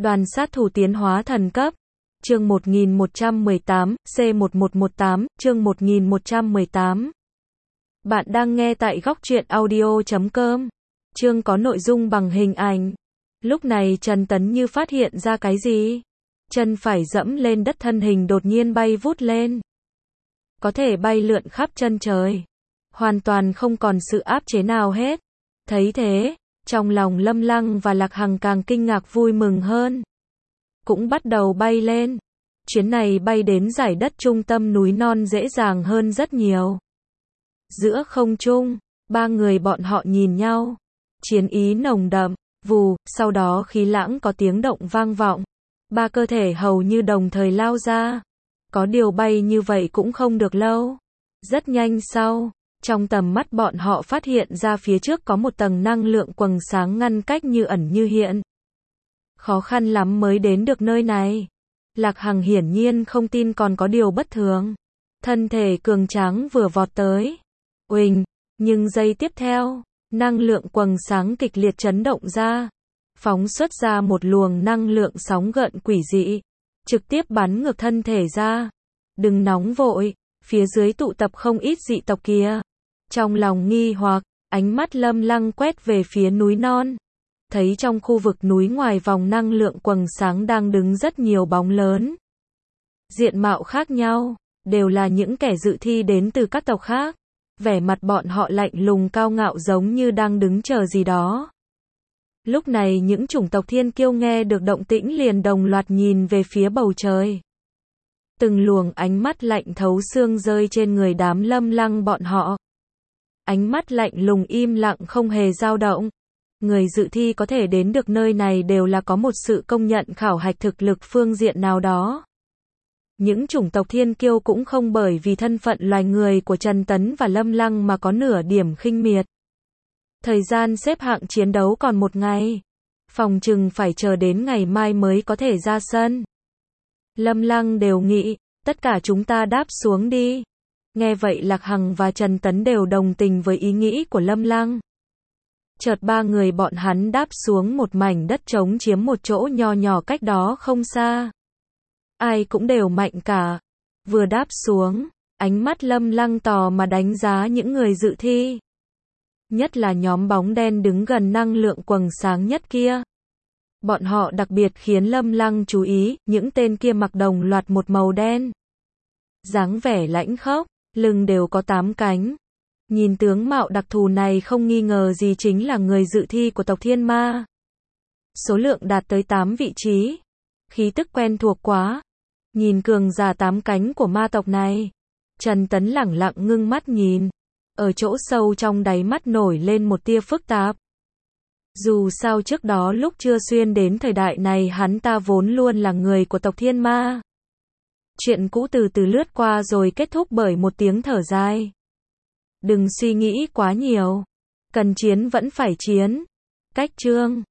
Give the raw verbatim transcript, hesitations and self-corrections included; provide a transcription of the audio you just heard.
Đoàn sát thủ tiến hóa thần cấp. Chương một nghìn một trăm mười tám, C một một một tám, chương một nghìn một trăm mười tám. Bạn đang nghe tại góc truyện audio chấm com. Chương có nội dung bằng hình ảnh. Lúc này Trần Tấn như phát hiện ra cái gì. Chân phải dẫm lên đất, thân hình đột nhiên bay vút lên. Có thể bay lượn khắp chân trời. Hoàn toàn không còn sự áp chế nào hết. Thấy thế, trong lòng Lâm Lăng và Lạc Hằng càng kinh ngạc vui mừng hơn. Cũng bắt đầu bay lên. Chuyến này bay đến giải đất trung tâm núi non dễ dàng hơn rất nhiều. Giữa không trung, ba người bọn họ nhìn nhau. Chiến ý nồng đậm, vù, sau đó khí lãng có tiếng động vang vọng. Ba cơ thể hầu như đồng thời lao ra. Có điều bay như vậy cũng không được lâu. Rất nhanh sau, trong tầm mắt bọn họ phát hiện ra phía trước có một tầng năng lượng quầng sáng ngăn cách như ẩn như hiện. Khó khăn lắm mới đến được nơi này. Lạc Hằng hiển nhiên không tin còn có điều bất thường. Thân thể cường tráng vừa vọt tới. Uỳnh, nhưng giây tiếp theo, năng lượng quầng sáng kịch liệt chấn động ra. Phóng xuất ra một luồng năng lượng sóng gợn quỷ dị. Trực tiếp bắn ngược thân thể ra. Đừng nóng vội, phía dưới tụ tập không ít dị tộc kia. Trong lòng nghi hoặc, ánh mắt Lâm Lăng quét về phía núi non. Thấy trong khu vực núi ngoài vòng năng lượng quầng sáng đang đứng rất nhiều bóng lớn. Diện mạo khác nhau, đều là những kẻ dự thi đến từ các tộc khác. Vẻ mặt bọn họ lạnh lùng cao ngạo giống như đang đứng chờ gì đó. Lúc này những chủng tộc thiên kiêu nghe được động tĩnh liền đồng loạt nhìn về phía bầu trời. Từng luồng ánh mắt lạnh thấu xương rơi trên người đám Lâm Lăng bọn họ. Ánh mắt lạnh lùng im lặng không hề dao động. Người dự thi có thể đến được nơi này đều là có một sự công nhận khảo hạch thực lực phương diện nào đó. Những chủng tộc thiên kiêu cũng không bởi vì thân phận loài người của Trần Tấn và Lâm Lăng mà có nửa điểm khinh miệt. Thời gian xếp hạng chiến đấu còn một ngày. Phòng chừng phải chờ đến ngày mai mới có thể ra sân. Lâm Lăng đều nghĩ, tất cả chúng ta đáp xuống đi. Nghe vậy Lạc Hằng và Trần Tấn đều đồng tình với ý nghĩ của Lâm Lăng. Chợt ba người bọn hắn đáp xuống một mảnh đất trống chiếm một chỗ nho nhỏ cách đó không xa. Ai cũng đều mạnh cả. Vừa đáp xuống, ánh mắt Lâm Lăng tò mà đánh giá những người dự thi. Nhất là nhóm bóng đen đứng gần năng lượng quầng sáng nhất kia. Bọn họ đặc biệt khiến Lâm Lăng chú ý, những tên kia mặc đồng loạt một màu đen. Dáng vẻ lãnh khốc, lưng đều có tám cánh. Nhìn tướng mạo đặc thù này không nghi ngờ gì chính là người dự thi của tộc Thiên Ma. Số lượng đạt tới tám vị trí. Khí tức quen thuộc quá. Nhìn cường giả tám cánh của ma tộc này. Trần Tấn lẳng lặng ngưng mắt nhìn. Ở chỗ sâu trong đáy mắt nổi lên một tia phức tạp. Dù sao trước đó lúc chưa xuyên đến thời đại này hắn ta vốn luôn là người của tộc Thiên Ma. Chuyện cũ từ từ lướt qua rồi kết thúc bởi một tiếng thở dài. Đừng suy nghĩ quá nhiều. Cần chiến vẫn phải chiến. Cách chương